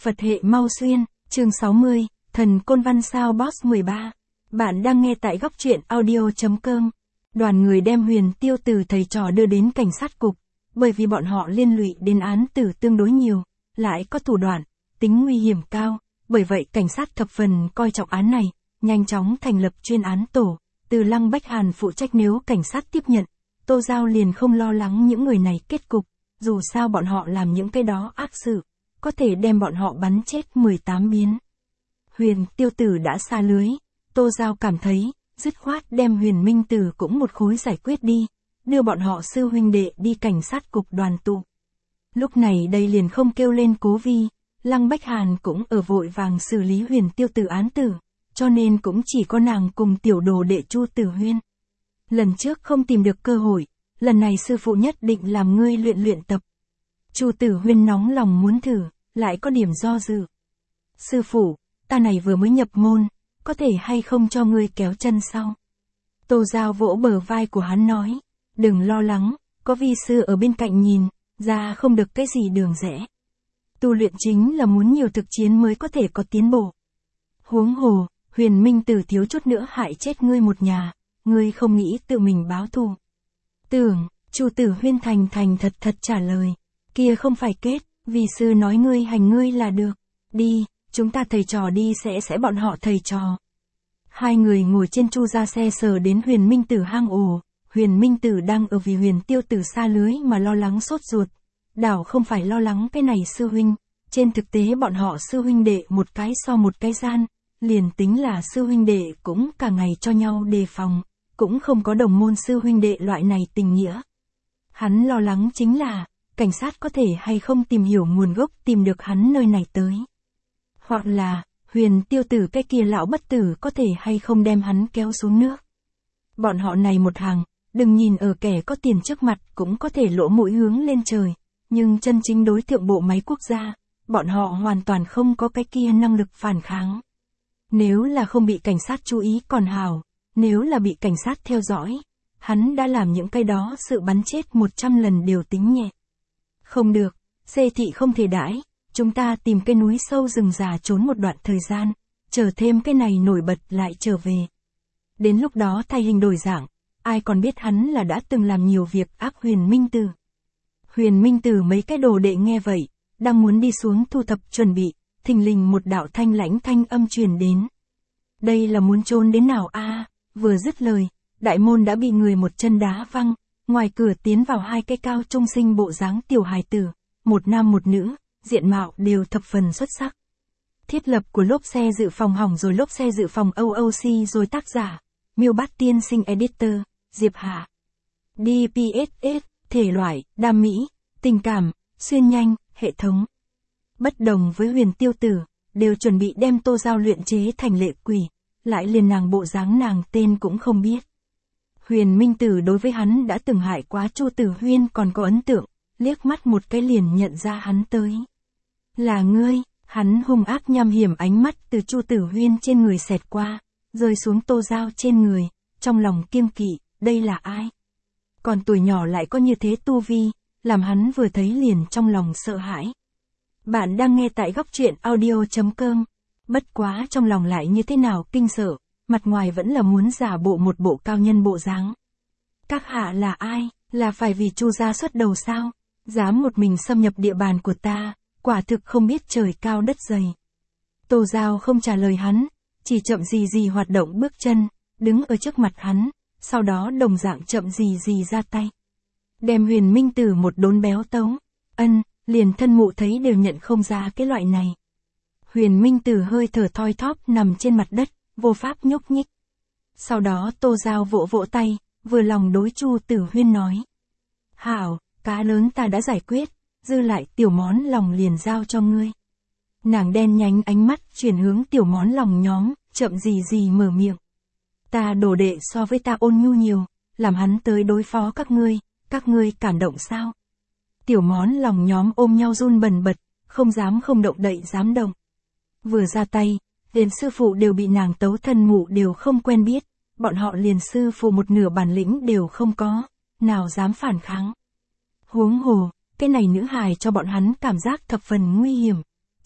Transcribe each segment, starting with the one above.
Phật hệ mau xuyên, chương 60, thần côn văn sao boss 13. Bạn đang nghe tại góc truyện audio.com. Đoàn người đem Huyền Tiêu từ thầy trò đưa đến cảnh sát cục, bởi vì bọn họ liên lụy đến án tử tương đối nhiều, lại có thủ đoạn, tính nguy hiểm cao, bởi vậy cảnh sát thập phần coi trọng án này, nhanh chóng thành lập chuyên án tổ, từ Lăng Bách Hàn phụ trách. Nếu cảnh sát tiếp nhận, Tô Giao liền không lo lắng những người này kết cục, dù sao bọn họ làm những cái đó ác sự, có thể đem bọn họ bắn chết 18 biến. Huyền Tiêu Tử đã xa lưới, Tô Giao cảm thấy, dứt khoát đem Huyền Minh Tử cũng một khối giải quyết đi, đưa bọn họ sư huynh đệ đi cảnh sát cục đoàn tụ. Lúc này đây liền không kêu lên Cố Vi, Lăng Bách Hàn cũng ở vội vàng xử lý Huyền Tiêu Tử án tử, cho nên cũng chỉ có nàng cùng tiểu đồ đệ Chu Tử Huyên. Lần trước không tìm được cơ hội, lần này sư phụ nhất định làm ngươi luyện tập. Chu Tử Huyên nóng lòng muốn thử, lại có điểm do dự. Sư phụ, ta này vừa mới nhập môn, có thể hay không cho ngươi kéo chân sau? Tô Giao vỗ bờ vai của hắn nói, đừng lo lắng, có vi sư ở bên cạnh nhìn, ra không được cái gì đường rẽ. Tu luyện chính là muốn nhiều thực chiến mới có thể có tiến bộ. Huống hồ, Huyền Minh Tử thiếu chút nữa hại chết ngươi một nhà, ngươi không nghĩ tự mình báo thù. Tưởng, Chu Tử Huyên thành thật trả lời, kia không phải kết, vì sư nói ngươi hành ngươi là được. Đi, chúng ta thầy trò đi sẽ bọn họ thầy trò. Hai người ngồi trên Chu ra xe sờ đến Huyền Minh Tử hang ổ. Huyền Minh Tử đang ở vì Huyền Tiêu Tử xa lưới mà lo lắng sốt ruột. Đảo không phải lo lắng cái này sư huynh, trên thực tế bọn họ sư huynh đệ một cái so một cái gian, liền tính là sư huynh đệ cũng cả ngày cho nhau đề phòng, cũng không có đồng môn sư huynh đệ loại này tình nghĩa. Hắn lo lắng chính là, cảnh sát có thể hay không tìm hiểu nguồn gốc tìm được hắn nơi này tới. Hoặc là, Huyền Tiêu Tử cái kia lão bất tử có thể hay không đem hắn kéo xuống nước. Bọn họ này một hàng, đừng nhìn ở kẻ có tiền trước mặt cũng có thể lỗ mũi hướng lên trời, nhưng chân chính đối thượng bộ máy quốc gia, bọn họ hoàn toàn không có cái kia năng lực phản kháng. Nếu là không bị cảnh sát chú ý còn hào, nếu là bị cảnh sát theo dõi, hắn đã làm những cái đó sự bắn chết 100 lần đều tính nhẹ. Không được, xê thị không thể đãi, chúng ta tìm cái núi sâu rừng già trốn một đoạn thời gian, chờ thêm cái này nổi bật lại trở về. Đến lúc đó thay hình đổi dạng, ai còn biết hắn là đã từng làm nhiều việc ác. Huyền Minh Tử. Huyền Minh Tử mấy cái đồ đệ nghe vậy, đang muốn đi xuống thu thập chuẩn bị, thình lình một đạo thanh lãnh thanh âm truyền đến. Đây là muốn trốn đến nào a? Vừa dứt lời, đại môn đã bị người một chân đá văng, ngoài cửa tiến vào hai cái cao trung sinh bộ dáng tiểu hài tử, một nam một nữ, diện mạo đều thập phần xuất sắc. Thiết lập của lốp xe dự phòng hỏng rồi, lốp xe dự phòng OOC rồi, tác giả, Miêu Bát Tiên Sinh, editor, Diệp Hạ. DPSS, thể loại, đam mỹ, tình cảm, xuyên nhanh, hệ thống. Bất đồng với Huyền Tiêu Tử, đều chuẩn bị đem Tô Giao luyện chế thành lệ quỷ, lại liền nàng bộ dáng nàng tên cũng không biết. Huyền Minh Tử đối với hắn đã từng hại quá Chu Tử Huyên còn có ấn tượng, liếc mắt một cái liền nhận ra hắn tới. Là ngươi, hắn hung ác nham hiểm ánh mắt từ Chu Tử Huyên trên người xẹt qua, rơi xuống Tô Giao trên người, trong lòng kiêng kỵ, đây là ai? Còn tuổi nhỏ lại có như thế tu vi, làm hắn vừa thấy liền trong lòng sợ hãi. Bạn đang nghe tại góc truyện audio.com. Bất quá trong lòng lại như thế nào kinh sợ, mặt ngoài vẫn là muốn giả bộ một bộ cao nhân bộ dáng. Các hạ là ai, là phải vì Chu gia xuất đầu sao? Dám một mình xâm nhập địa bàn của ta, quả thực không biết trời cao đất dày. Tô Giao không trả lời hắn, chỉ chậm gì hoạt động bước chân, đứng ở trước mặt hắn, sau đó đồng dạng chậm gì ra tay. Đem Huyền Minh Tử một đốn béo tấu, liền thân mụ thấy đều nhận không ra cái loại này. Huyền Minh Tử hơi thở thoi thóp nằm trên mặt đất, vô pháp nhúc nhích. Sau đó Tô Giao vỗ tay, vừa lòng đối Chu Tử Huyên nói. Hảo, cá lớn ta đã giải quyết, dư lại tiểu món lòng liền giao cho ngươi. Nàng đen nhánh ánh mắt chuyển hướng tiểu món lòng nhóm, chậm gì mở miệng. Ta đồ đệ so với ta ôn nhu nhiều, làm hắn tới đối phó các ngươi cảm động sao? Tiểu món lòng nhóm ôm nhau run bần bật, không dám không động đậy dám động. Vừa ra tay, liền sư phụ đều bị nàng tấu, thân mụ đều không quen biết, bọn họ liền sư phụ một nửa bản lĩnh đều không có, nào dám phản kháng. Huống hồ, cái này nữ hài cho bọn hắn cảm giác thập phần nguy hiểm,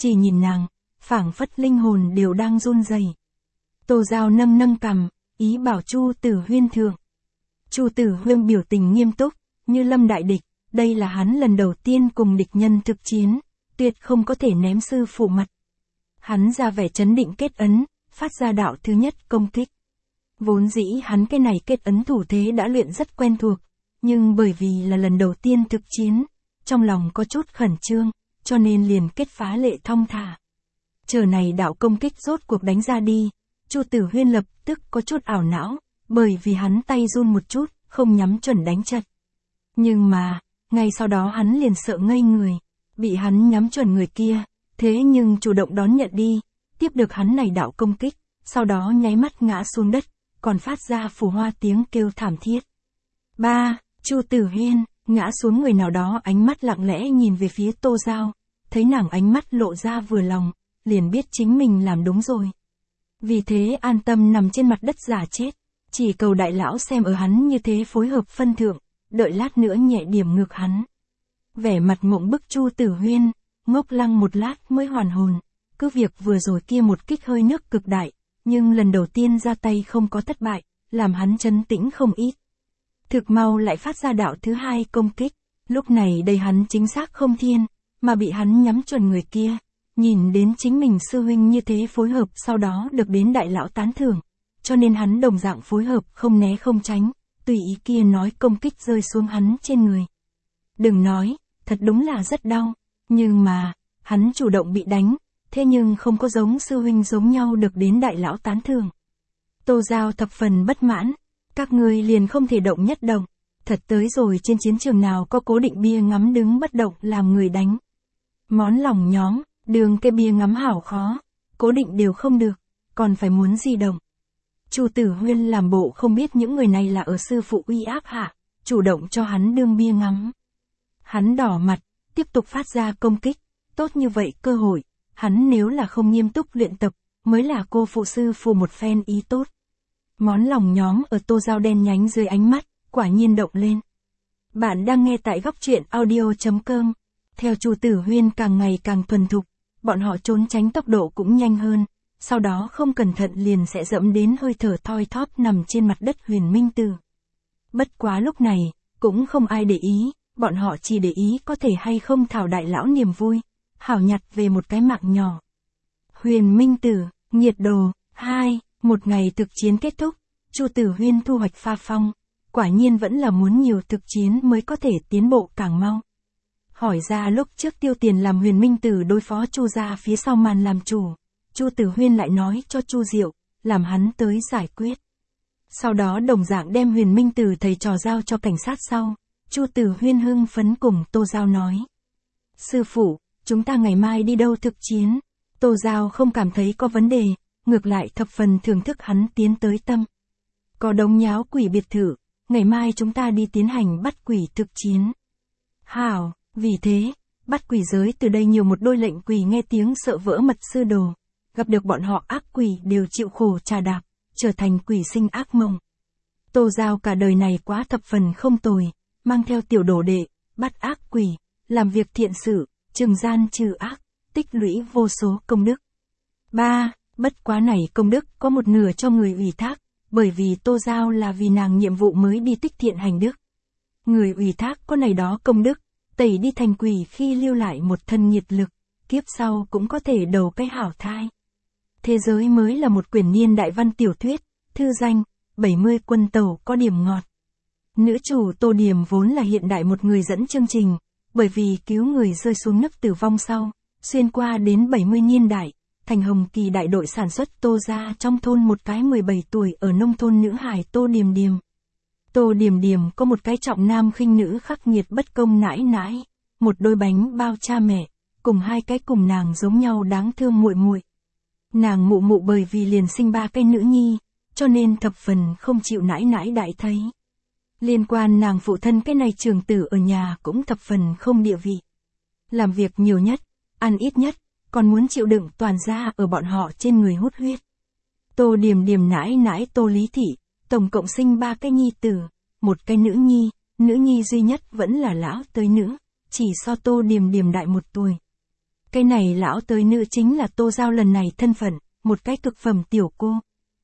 chỉ nhìn nàng, phảng phất linh hồn đều đang run rẩy. Tô Giao nâng nâng cằm, ý bảo Chu Tử Huyên thượng. Chu Tử Huyên biểu tình nghiêm túc, như lâm đại địch, đây là hắn lần đầu tiên cùng địch nhân thực chiến, tuyệt không có thể ném sư phụ mặt. Hắn ra vẻ trấn định kết ấn, phát ra đạo thứ nhất công kích. Vốn dĩ hắn cái này kết ấn thủ thế đã luyện rất quen thuộc, nhưng bởi vì là lần đầu tiên thực chiến, trong lòng có chút khẩn trương, cho nên liền kết phá lệ thong thả. Chờ này đạo công kích rốt cuộc đánh ra đi, Chu Tử Huyên lập tức có chút ảo não, bởi vì hắn tay run một chút, không nhắm chuẩn đánh chật. Nhưng mà, ngay sau đó hắn liền sợ ngây người, bị hắn nhắm chuẩn người kia, thế nhưng chủ động đón nhận đi, tiếp được hắn này đạo công kích, sau đó nháy mắt ngã xuống đất, còn phát ra phù hoa tiếng kêu thảm thiết. Chu Tử Huyên, ngã xuống người nào đó ánh mắt lặng lẽ nhìn về phía Tô Giao, thấy nàng ánh mắt lộ ra vừa lòng, liền biết chính mình làm đúng rồi. Vì thế an tâm nằm trên mặt đất giả chết, chỉ cầu đại lão xem ở hắn như thế phối hợp phân thượng, đợi lát nữa nhẹ điểm ngược hắn. Vẻ mặt mộng bức Chu Tử Huyên, ngốc lăng một lát mới hoàn hồn, cứ việc vừa rồi kia một kích hơi nước cực đại, nhưng lần đầu tiên ra tay không có thất bại, làm hắn trấn tĩnh không ít. Thực mau lại phát ra đạo thứ hai công kích, lúc này đây hắn chính xác không thiên, mà bị hắn nhắm chuẩn người kia, nhìn đến chính mình sư huynh như thế phối hợp sau đó được đến đại lão tán thưởng, cho nên hắn đồng dạng phối hợp không né không tránh, tùy ý kia nói công kích rơi xuống hắn trên người. Đừng nói, thật đúng là rất đau, nhưng mà, hắn chủ động bị đánh, thế nhưng không có giống sư huynh giống nhau được đến đại lão tán thưởng. Tô Giao thập phần bất mãn, các ngươi liền không thể động nhất động, thật tới rồi trên chiến trường nào có cố định bia ngắm đứng bất động làm người đánh. Món lòng nhóm, đường cái bia ngắm hảo khó, cố định đều không được, còn phải muốn di động. Chu Tử Huyên làm bộ không biết những người này là ở sư phụ uy áp hạ, chủ động cho hắn đương bia ngắm. Hắn đỏ mặt, tiếp tục phát ra công kích, tốt như vậy cơ hội, hắn nếu là không nghiêm túc luyện tập, mới là cô phụ sư phụ một phen ý tốt. Món lòng nhóm ở Tô Giao đen nhánh dưới ánh mắt, quả nhiên động lên. Bạn đang nghe tại góc truyện audio.com. Theo Chu Tử Huyên càng ngày càng thuần thục, bọn họ trốn tránh tốc độ cũng nhanh hơn, sau đó không cẩn thận liền sẽ dẫm đến hơi thở thoi thóp nằm trên mặt đất Huyền Minh Tử. Bất quá lúc này, cũng không ai để ý, bọn họ chỉ để ý có thể hay không thảo đại lão niềm vui, hảo nhặt về một cái mạng nhỏ. Huyền Minh Tử, nhiệt đồ, 2, một ngày thực chiến kết thúc, Chu Tử Huyên thu hoạch pha phong, quả nhiên vẫn là muốn nhiều thực chiến mới có thể tiến bộ càng mau. Hỏi ra lúc trước tiêu tiền làm Huyền Minh Tử đối phó Chu gia phía sau màn làm chủ, Chu Tử Huyên lại nói cho Chu Diệu, làm hắn tới giải quyết. Sau đó đồng dạng đem Huyền Minh Tử thầy trò giao cho cảnh sát sau, Chu Tử Huyên hưng phấn cùng Tô Giao nói. Sư phụ, chúng ta ngày mai đi đâu thực chiến? Tô Giao không cảm thấy có vấn đề, ngược lại thập phần thưởng thức hắn tiến tới tâm. Có đống nháo quỷ biệt thự, ngày mai chúng ta đi tiến hành bắt quỷ thực chiến. Hảo, vì thế, bắt quỷ giới từ đây nhiều một đôi lệnh quỷ nghe tiếng sợ vỡ mật sư đồ. Gặp được bọn họ ác quỷ đều chịu khổ trà đạp, trở thành quỷ sinh ác mộng. Tô Giao cả đời này quá thập phần không tồi, mang theo tiểu đồ đệ, bắt ác quỷ, làm việc thiện sự, trừng gian trừ ác, tích lũy vô số công đức. Bất quá này công đức có một nửa cho người ủy thác, bởi vì Tô Giao là vì nàng nhiệm vụ mới đi tích thiện hành đức. Người ủy thác có này đó công đức, tẩy đi thành quỷ khi lưu lại một thân nhiệt lực, kiếp sau cũng có thể đầu cái hảo thai. Thế giới mới là một quyển niên đại văn tiểu thuyết, thư danh, 70 quân tàu có điểm ngọt. Nữ chủ Tô Điểm vốn là hiện đại một người dẫn chương trình, bởi vì cứu người rơi xuống nước tử vong sau, xuyên qua đến 70 niên đại, thành Hồng Kỳ đại đội sản xuất Tô gia trong thôn một cái 17 tuổi ở nông thôn nữ hài Tô Điềm Điềm. Tô Điềm Điềm có một cái trọng nam khinh nữ khắc nghiệt bất công nãi nãi, một đôi bánh bao cha mẹ, cùng hai cái cùng nàng giống nhau đáng thương muội muội. Nàng mụ mụ bởi vì liền sinh 3 cái nữ nhi, cho nên thập phần không chịu nãi nãi đại thấy. Liên quan nàng phụ thân cái này trường tử ở nhà cũng thập phần không địa vị. Làm việc nhiều nhất, ăn ít nhất, còn muốn chịu đựng toàn gia ở bọn họ trên người hút huyết. Tô Điềm Điềm nãi nãi Tô Lý Thị, tổng cộng sinh 3 cái nhi tử, một cái nữ nhi duy nhất vẫn là lão tới nữ, chỉ so Tô Điềm Điềm đại 1 tuổi. Cái này lão tới nữ chính là Tô Giao lần này thân phận, một cái cực phẩm tiểu cô.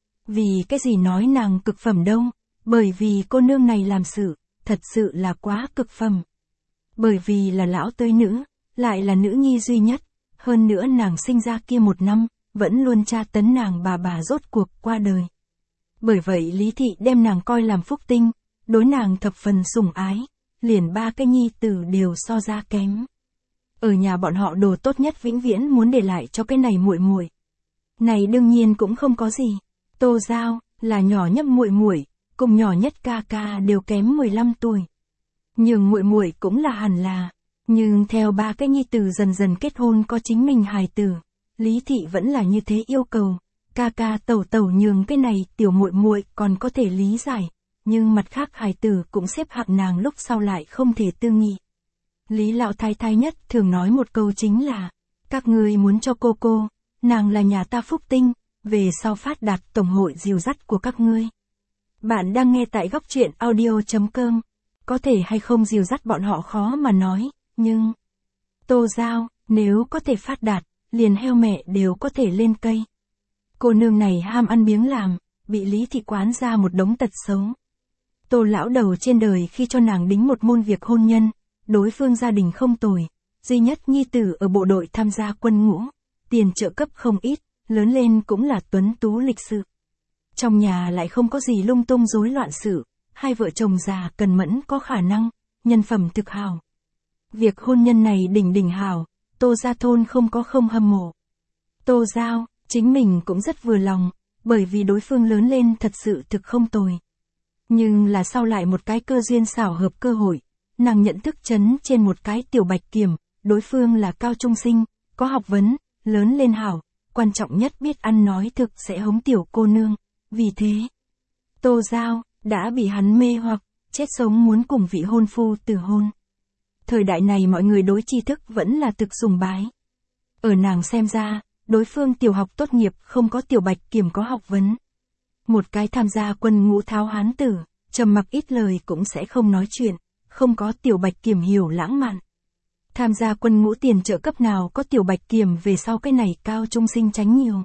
Vì cái gì nói nàng cực phẩm đâu, bởi vì cô nương này làm sự, thật sự là quá cực phẩm. Bởi vì là lão tới nữ, lại là nữ nhi duy nhất, hơn nữa nàng sinh ra kia một năm, vẫn luôn tra tấn nàng bà rốt cuộc qua đời. Bởi vậy Lý Thị đem nàng coi làm phúc tinh, đối nàng thập phần sủng ái, liền ba cái nhi tử đều so ra kém. Ở nhà bọn họ đồ tốt nhất vĩnh viễn muốn để lại cho cái này muội muội. Này đương nhiên cũng không có gì. Tô Giao là nhỏ nhất muội muội, cùng nhỏ nhất ca ca đều kém 15 tuổi. Nhưng muội muội cũng là hẳn là, nhưng theo ba cái nhi tử dần dần kết hôn có chính mình hài tử, Lý Thị vẫn là như thế yêu cầu, ca ca tẩu tẩu nhường cái này tiểu muội muội còn có thể lý giải, nhưng mặt khác hài tử cũng xếp hạng nàng lúc sau lại không thể tư nghị. Lý lão thái thái nhất thường nói một câu chính là, các ngươi muốn cho cô, nàng là nhà ta phúc tinh, về sau phát đạt tổng hội dìu dắt của các ngươi. Bạn đang nghe tại góc truyện audio.com, có thể hay không dìu dắt bọn họ khó mà nói, nhưng Tô Giao, nếu có thể phát đạt, liền heo mẹ đều có thể lên cây. Cô nương này ham ăn biếng làm, bị Lý Thị quán ra một đống tật xấu. Tô lão đầu trên đời khi cho nàng đính một môn việc hôn nhân, đối phương gia đình không tồi, duy nhất nhi tử ở bộ đội tham gia quân ngũ, tiền trợ cấp không ít, lớn lên cũng là tuấn tú lịch sự. Trong nhà lại không có gì lung tung rối loạn sự, hai vợ chồng già cần mẫn có khả năng, nhân phẩm thực hào. Việc hôn nhân này đỉnh hào, Tô gia thôn không có không hâm mộ. Tô Giao, chính mình cũng rất vừa lòng, bởi vì đối phương lớn lên thật sự thực không tồi. Nhưng là sau lại một cái cơ duyên xảo hợp cơ hội, nàng nhận thức chấn trên một cái tiểu bạch kiểm, đối phương là cao trung sinh, có học vấn, lớn lên hảo, quan trọng nhất biết ăn nói thực sẽ hống tiểu cô nương, vì thế, Tô Giao đã bị hắn mê hoặc, chết sống muốn cùng vị hôn phu từ hôn. Thời đại này mọi người đối tri thức vẫn là thực sùng bái. Ở nàng xem ra, đối phương tiểu học tốt nghiệp không có tiểu bạch kiểm có học vấn. Một cái tham gia quân ngũ tháo hán tử, trầm mặc ít lời cũng sẽ không nói chuyện, không có tiểu bạch kiểm hiểu lãng mạn. Tham gia quân ngũ tiền trợ cấp nào có tiểu bạch kiểm về sau cái này cao trung sinh tránh nhiều.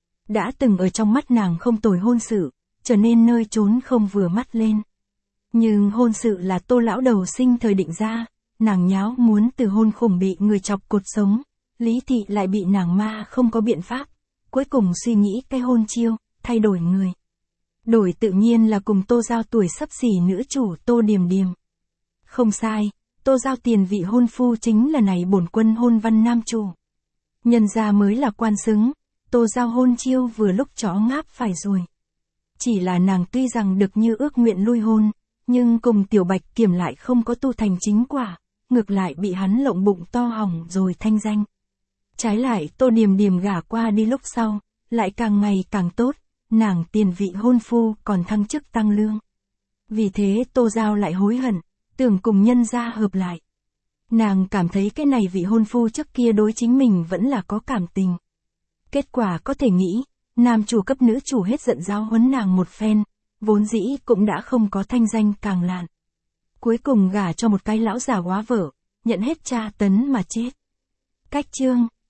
Đã từng ở trong mắt nàng không tồi hôn sự, trở nên nơi trốn không vừa mắt lên. Nhưng hôn sự là Tô lão đầu sinh thời định ra, nàng nháo muốn từ hôn khủng bị người chọc cột sống, Lý Thị lại bị nàng ma không có biện pháp, cuối cùng suy nghĩ cái hôn chiêu, thay đổi người. Đổi tự nhiên là cùng Tô Giao tuổi sắp xỉ nữ chủ Tô Điềm Điềm. Không sai, Tô Giao tiền vị hôn phu chính là này bổn quân hôn văn nam chủ. Nhân gia mới là quan xứng, Tô Giao hôn chiêu vừa lúc chó ngáp phải rồi. Chỉ là nàng tuy rằng được như ước nguyện lui hôn, nhưng cùng tiểu bạch kiểm lại không có tu thành chính quả, ngược lại bị hắn lộng bụng to hỏng rồi thanh danh. Trái lại Tô Điềm Điềm gả qua đi lúc sau, lại càng ngày càng tốt, nàng tiền vị hôn phu còn thăng chức tăng lương. Vì thế Tô Giao lại hối hận, tưởng cùng nhân gia hợp lại. Nàng cảm thấy cái này vị hôn phu trước kia đối chính mình vẫn là có cảm tình. Kết quả có thể nghĩ, nam chủ cấp nữ chủ hết giận giáo huấn nàng một phen, vốn dĩ cũng đã không có thanh danh càng lạn. Cuối cùng gả cho một cái lão già quá vợ, nhận hết tra tấn mà chết. Cách chương